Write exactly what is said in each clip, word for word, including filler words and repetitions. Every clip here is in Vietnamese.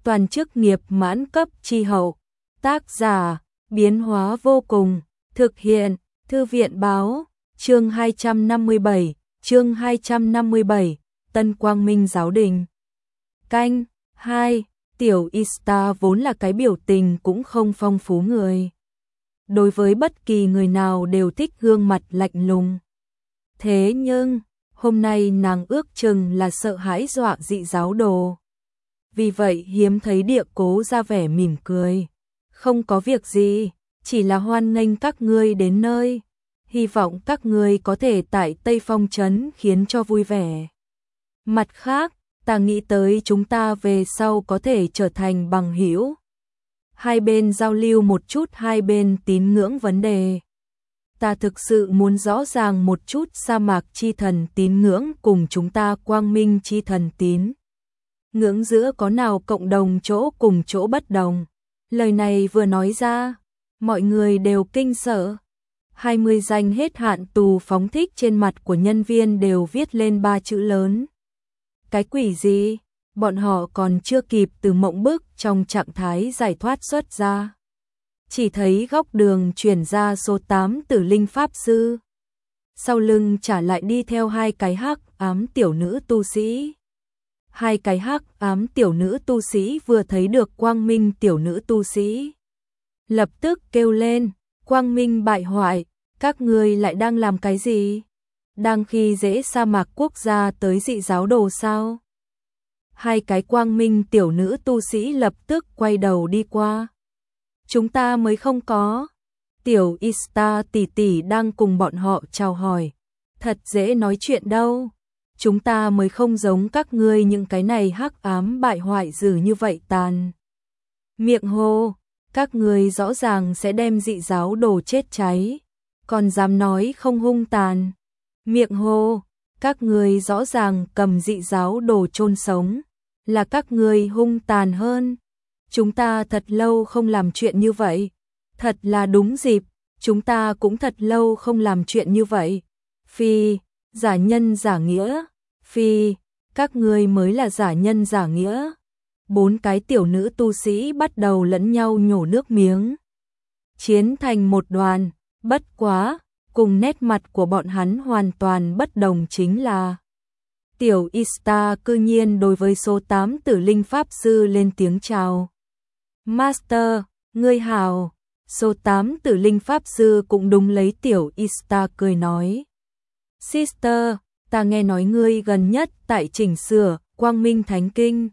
toàn chức nghiệp mãn cấp chi hậu. Tác giả, biến hóa vô cùng, thực hiện, Thư viện báo, chương hai trăm năm mươi bảy, chương hai trăm năm mươi bảy, Tân Quang Minh Giáo Đình. Canh, hai, tiểu Ista vốn là cái biểu tình cũng không phong phú người. Đối với bất kỳ người nào đều thích gương mặt lạnh lùng. Thế nhưng, hôm nay nàng ước chừng là sợ hãi dọa dị giáo đồ. Vì vậy hiếm thấy địa cố ra vẻ mỉm cười. Không có việc gì, chỉ là hoan nghênh các ngươi đến nơi. Hy vọng các ngươi có thể tại Tây Phong Trấn khiến cho vui vẻ. Mặt khác, ta nghĩ tới chúng ta về sau có thể trở thành bằng hữu. Hai bên giao lưu một chút hai bên tín ngưỡng vấn đề. Ta thực sự muốn rõ ràng một chút sa mạc chi thần tín ngưỡng cùng chúng ta quang minh chi thần tín ngưỡng giữa có nào cộng đồng chỗ cùng chỗ bất đồng. Lời này vừa nói ra, mọi người đều kinh sợ. hai mươi danh hết hạn tù phóng thích trên mặt của nhân viên đều viết lên ba chữ lớn. Cái quỷ gì? Bọn họ còn chưa kịp từ mộng bức trong trạng thái giải thoát xuất ra. Chỉ thấy góc đường chuyển ra số tám Tử Linh Pháp Sư. Sau lưng trả lại đi theo hai cái hắc ám tiểu nữ tu sĩ. Hai cái hắc ám tiểu nữ tu sĩ vừa thấy được quang minh tiểu nữ tu sĩ. Lập tức kêu lên, quang minh bại hoại, các ngươi lại đang làm cái gì? Đang khi dễ sa mạc quốc gia tới dị giáo đồ sao? Hai cái quang minh tiểu nữ tu sĩ lập tức quay đầu đi qua. Chúng ta mới không có. Tiểu Ista tỷ tỷ đang cùng bọn họ chào hỏi. Thật dễ nói chuyện đâu. Chúng ta mới không giống các ngươi những cái này hắc ám bại hoại dữ như vậy tàn. Miệng hô, các ngươi rõ ràng sẽ đem dị giáo đồ chết cháy. Còn dám nói không hung tàn. Miệng hô, các ngươi rõ ràng cầm dị giáo đồ chôn sống. Là các ngươi hung tàn hơn. Chúng ta thật lâu không làm chuyện như vậy. Thật là đúng dịp, chúng ta cũng thật lâu không làm chuyện như vậy. Phi, giả nhân giả nghĩa. Phi, các ngươi mới là giả nhân giả nghĩa. Bốn cái tiểu nữ tu sĩ bắt đầu lẫn nhau nhổ nước miếng. Chiến thành một đoàn, bất quá, cùng nét mặt của bọn hắn hoàn toàn bất đồng chính là tiểu Ista cư nhiên đối với số tám Tử Linh Pháp Sư lên tiếng chào. Master, ngươi hào. Số tám Tử Linh Pháp Sư cũng đúng lấy tiểu Ista cười nói. Sister, ta nghe nói ngươi gần nhất tại chỉnh sửa Quang Minh Thánh Kinh.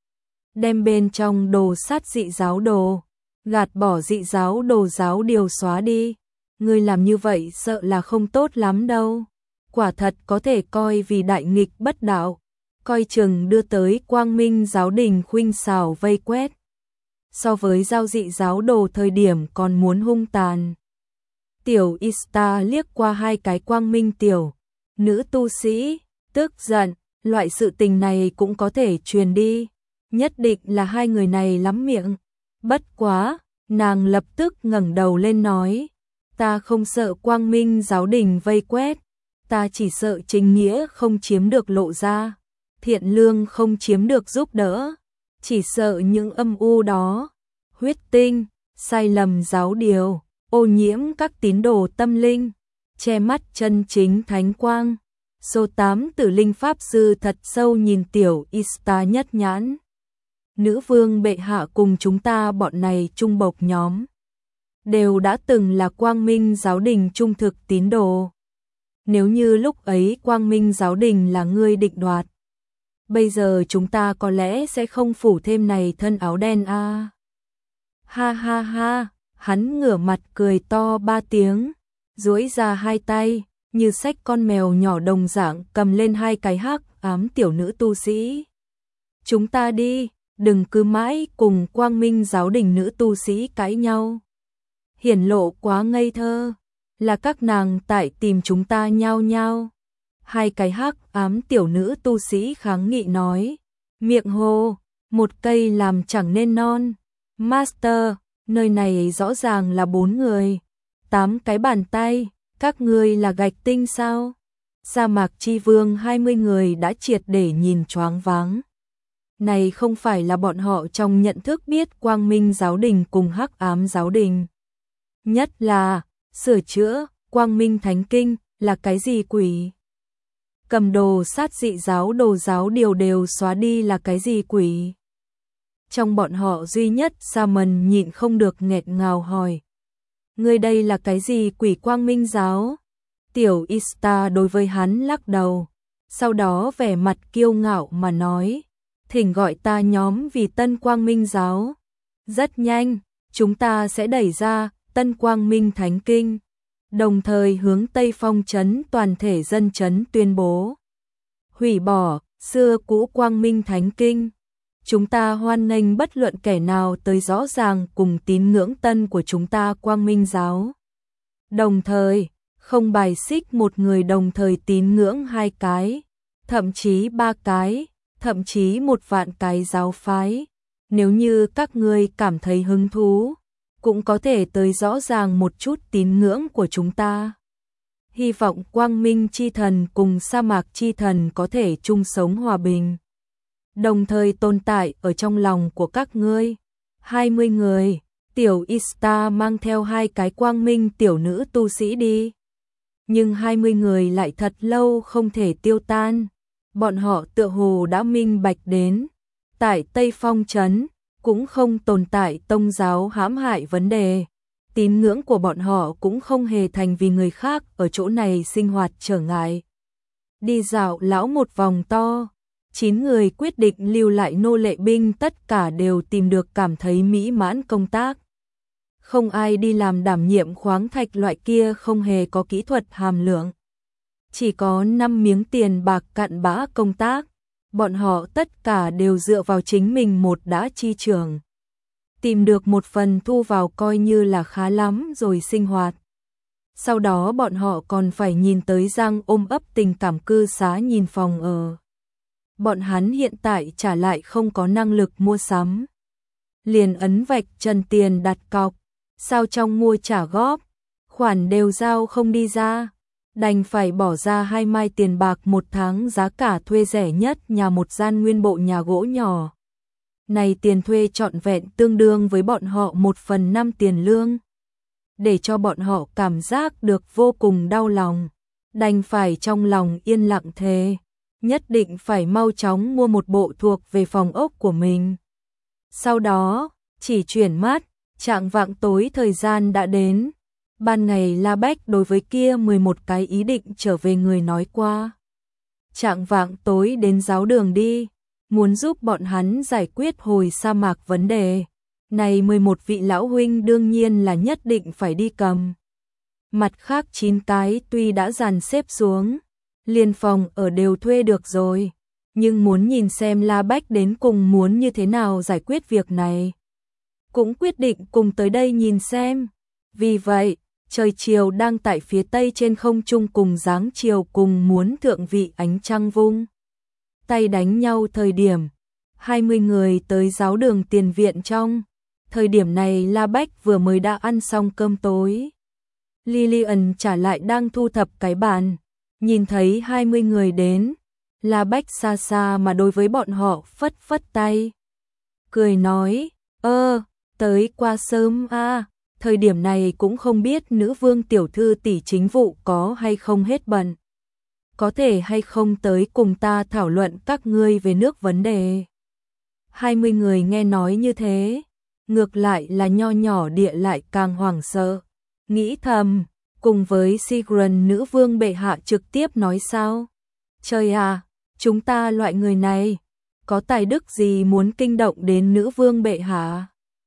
Đem bên trong đồ sát dị giáo đồ, gạt bỏ dị giáo đồ giáo điều xóa đi. Ngươi làm như vậy sợ là không tốt lắm đâu. Quả thật có thể coi vì đại nghịch bất đạo, coi chừng đưa tới Quang Minh Giáo Đình khuynh xảo vây quét. So với giao dị giáo đồ thời điểm còn muốn hung tàn. Tiểu Ista liếc qua hai cái quang minh tiểu nữ tu sĩ, tức giận, loại sự tình này cũng có thể truyền đi, nhất định là hai người này lắm miệng. Bất quá, nàng lập tức ngẩng đầu lên nói, ta không sợ Quang Minh Giáo Đình vây quét, ta chỉ sợ chính nghĩa không chiếm được lộ ra, thiện lương không chiếm được giúp đỡ, chỉ sợ những âm u đó, huyết tinh, sai lầm giáo điều, ô nhiễm các tín đồ tâm linh, che mắt chân chính thánh quang. Số tám Tử Linh Pháp Sư thật sâu nhìn tiểu Ista nhất nhãn. Nữ vương bệ hạ cùng chúng ta bọn này trung bộc nhóm đều đã từng là Quang Minh Giáo Đình trung thực tín đồ. Nếu như lúc ấy Quang Minh Giáo Đình là ngươi định đoạt, bây giờ chúng ta có lẽ sẽ không phủ thêm này thân áo đen a. À. Ha ha ha, hắn ngửa mặt cười to ba tiếng, duỗi ra hai tay, như xách con mèo nhỏ đồng dạng cầm lên hai cái hắc ám tiểu nữ tu sĩ. Chúng ta đi, đừng cứ mãi cùng Quang Minh Giáo Đình nữ tu sĩ cãi nhau. Hiển lộ quá ngây thơ, là các nàng tại tìm chúng ta nhao nhao. Hai cái hắc ám tiểu nữ tu sĩ kháng nghị nói, miệng hô, một cây làm chẳng nên non. Master, nơi này rõ ràng là bốn người, tám cái bàn tay, các ngươi là gạch tinh sao? Sa mạc chi vương hai mươi người đã triệt để nhìn choáng váng. Này không phải là bọn họ trong nhận thức biết Quang Minh giáo đình cùng Hắc Ám giáo đình. Nhất là, sửa chữa, Quang Minh Thánh Kinh, là cái gì quỷ? Cầm đồ sát dị giáo đồ giáo điều đều xóa đi là cái gì quỷ? Trong bọn họ duy nhất Simon nhịn không được nghẹt ngào hỏi. Ngươi đây là cái gì quỷ Quang Minh giáo? Tiểu Ista đối với hắn lắc đầu. Sau đó vẻ mặt kiêu ngạo mà nói. Thỉnh gọi ta nhóm vì Tân Quang Minh giáo. Rất nhanh, chúng ta sẽ đẩy ra Tân Quang Minh Thánh Kinh. Đồng thời hướng Tây Phong trấn toàn thể dân trấn tuyên bố. Hủy bỏ, xưa cũ Quang Minh Thánh Kinh. Chúng ta hoan nghênh bất luận kẻ nào tới rõ ràng cùng tín ngưỡng tân của chúng ta Quang Minh giáo. Đồng thời, không bài xích một người đồng thời tín ngưỡng hai cái, thậm chí ba cái, thậm chí một vạn cái giáo phái. Nếu như các ngươi cảm thấy hứng thú, cũng có thể tới rõ ràng một chút tín ngưỡng của chúng ta. Hy vọng Quang Minh chi thần cùng sa mạc chi thần có thể chung sống hòa bình, đồng thời tồn tại ở trong lòng của các ngươi. hai mươi người, Tiểu Ista mang theo hai cái Quang Minh tiểu nữ tu sĩ đi. Nhưng hai mươi người lại thật lâu không thể tiêu tan. Bọn họ tựa hồ đã minh bạch đến. Tại Tây Phong trấn, cũng không tồn tại tông giáo hãm hại vấn đề. Tín ngưỡng của bọn họ cũng không hề thành vì người khác ở chỗ này sinh hoạt trở ngại. Đi dạo lão một vòng to, chín người quyết định lưu lại nô lệ binh tất cả đều tìm được cảm thấy mỹ mãn công tác. Không ai đi làm đảm nhiệm khoáng thạch loại kia không hề có kỹ thuật hàm lượng. Chỉ có năm miếng tiền bạc cặn bã công tác, bọn họ tất cả đều dựa vào chính mình một đã chi trường. Tìm được một phần thu vào coi như là khá lắm rồi sinh hoạt. Sau đó bọn họ còn phải nhìn tới Giang ôm ấp tình cảm cư xá nhìn phòng ở. Bọn hắn hiện tại trả lại không có năng lực mua sắm. Liền ấn vạch trần tiền đặt cọc, sao trong mua trả góp, khoản đều giao không đi ra. Đành phải bỏ ra hai mai tiền bạc một tháng giá cả thuê rẻ nhất nhà một gian nguyên bộ nhà gỗ nhỏ. Này tiền thuê trọn vẹn tương đương với bọn họ một phần năm tiền lương. Để cho bọn họ cảm giác được vô cùng đau lòng. Đành phải trong lòng yên lặng thề. Nhất định phải mau chóng mua một bộ thuộc về phòng ốc của mình. Sau đó, chỉ chuyển mắt, chạng vạng tối thời gian đã đến. Ban ngày La Bách đối với kia mười một cái ý định trở về người nói qua. Chạng vạng tối đến giáo đường đi, muốn giúp bọn hắn giải quyết hồi sa mạc vấn đề. Này mười một vị lão huynh đương nhiên là nhất định phải đi cầm. Mặt khác chín cái tuy đã dàn xếp xuống, liền phòng ở đều thuê được rồi, nhưng muốn nhìn xem La Bách đến cùng muốn như thế nào giải quyết việc này. Cũng quyết định cùng tới đây nhìn xem. Vì vậy, trời chiều đang tại phía tây trên không trung cùng dáng chiều cùng muốn thượng vị ánh trăng vung tay đánh nhau thời điểm. hai mươi người tới giáo đường tiền viện trong. Thời điểm này La Bách vừa mới đã ăn xong cơm tối. Lillian trả lại đang thu thập cái bàn. Nhìn thấy hai mươi người đến, La Bách xa xa mà đối với bọn họ phất phất tay. Cười nói, ơ, tới qua sớm a. Thời điểm này cũng không biết nữ vương tiểu thư tỷ chính vụ có hay không hết bận. Có thể hay không tới cùng ta thảo luận các ngươi về nước vấn đề. hai mươi người nghe nói như thế, ngược lại là nho nhỏ địa lại càng hoảng sợ. Nghĩ thầm, cùng với Sigrun nữ vương bệ hạ trực tiếp nói sao? Trời à, chúng ta loại người này, có tài đức gì muốn kinh động đến nữ vương bệ hạ?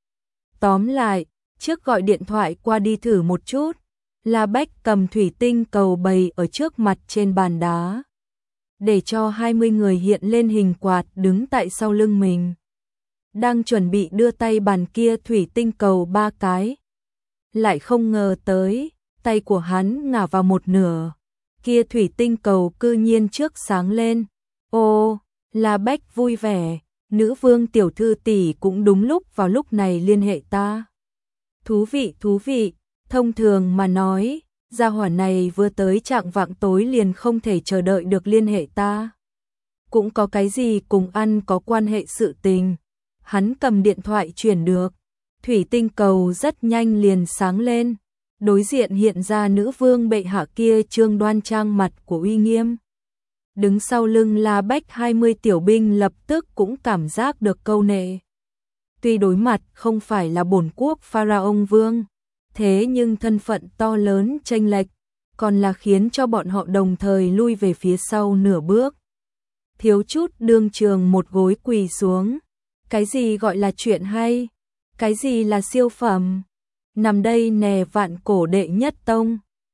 Tóm lại, trước gọi điện thoại qua đi thử một chút. La Bách cầm thủy tinh cầu bày ở trước mặt trên bàn đá, để cho hai mươi người hiện lên hình quạt đứng tại sau lưng mình. Đang chuẩn bị đưa tay bàn kia thủy tinh cầu ba cái. Lại không ngờ tới, tay của hắn ngả vào một nửa. Kia thủy tinh cầu cư nhiên trước sáng lên. Ô, La Bách vui vẻ, nữ vương tiểu thư tỷ cũng đúng lúc vào lúc này liên hệ ta. Thú vị, thú vị. Thông thường mà nói, gia hỏa này vừa tới chạng vạng tối liền không thể chờ đợi được liên hệ ta. cũng có cái gì cùng ăn có quan hệ sự tình. Hắn cầm điện thoại chuyển được, thủy tinh cầu rất nhanh liền sáng lên, đối diện hiện ra nữ vương bệ hạ kia trương đoan trang mặt của uy nghiêm. Đứng sau lưng La Bách hai mươi tiểu binh lập tức cũng cảm giác được câu nệ. Tuy đối mặt không phải là bổn quốc pharaoh vương, thế nhưng thân phận to lớn chênh lệch, còn là khiến cho bọn họ đồng thời lui về phía sau nửa bước. Thiếu chút đương trường một gối quỳ xuống. Cái gì gọi là chuyện hay? Cái gì là siêu phẩm? Nằm đây nè vạn cổ đệ nhất tông,